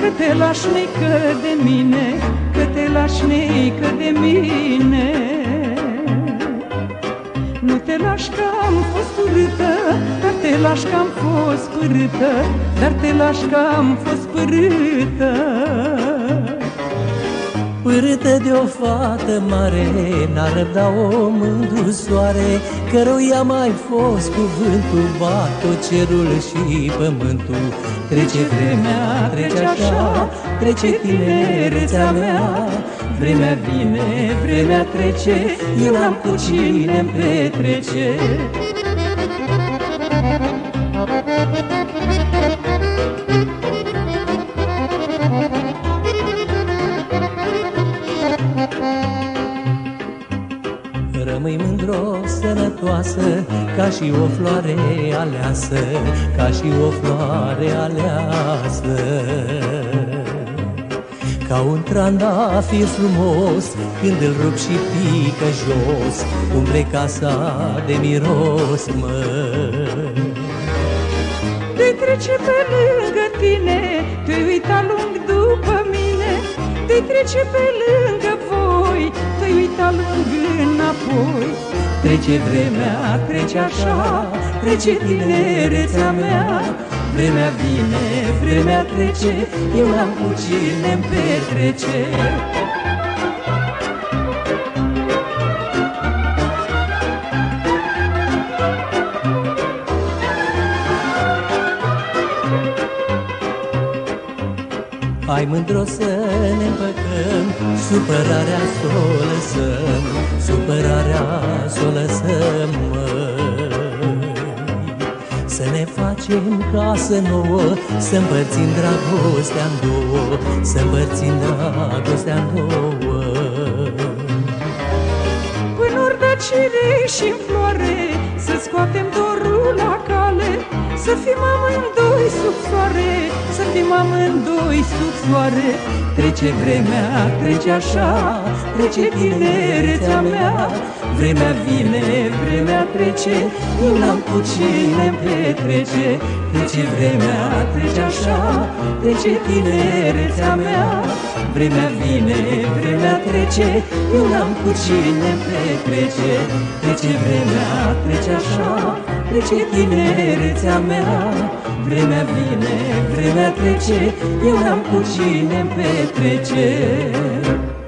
Că te lași neică de mine, că te lași neică de mine. Nu te lași că am fost urâtă, dar te lași că am fost părâtă, dar te lași că am fost părâtă. Părâtă de o fată mare, n-ar răbda o mândusoare, căruia mai fost cuvântul, bat tot cerul și pământul. Trece vremea, trece așa, trece tinerețea mea, vremea vine, vremea trece, eu n-am cu cine-mi petrece. Rămâi mândro, sănătoasă, ca și o floare aleasă, ca și o floare aleasă. Ca un trandafir frumos, când îl rup și pică jos, umbre casa de miros, măi. Te-ai trece pe lângă tine, te-ai uita lung după mine, te-ai trece pe lângă voi, te-ai uita lung înapoi. Trece vremea, trece așa, trece tinerețea mea, vremea vine, vremea trece, eu n-am cu cine-mi petrece. Hai mândro să ne împăcăm, supărarea s-o lăsăm, supărarea s-o lăsăm, măi. Să ne facem casă nouă, să împărțim dragostea-n două, să împărțim dragostea-n două. Până ori cirei și-n floare, să scoatem dorul la cale, să fim amândoi sub soare, să fim amândoi sub soare. Trece vremea, trece așa, trece tinerețea mea, vremea vine, vremea trece, eu n-am cu cine-mi petrece. Trece vremea, trece așa, trece tinerețea mea, vremea vine, vremea trece, eu n-am cu cine-mi petrece. Trece vremea, trece așa, trece tinerețea mea, vremea vine, vremea trece, eu n-am cu cine-mi petrece.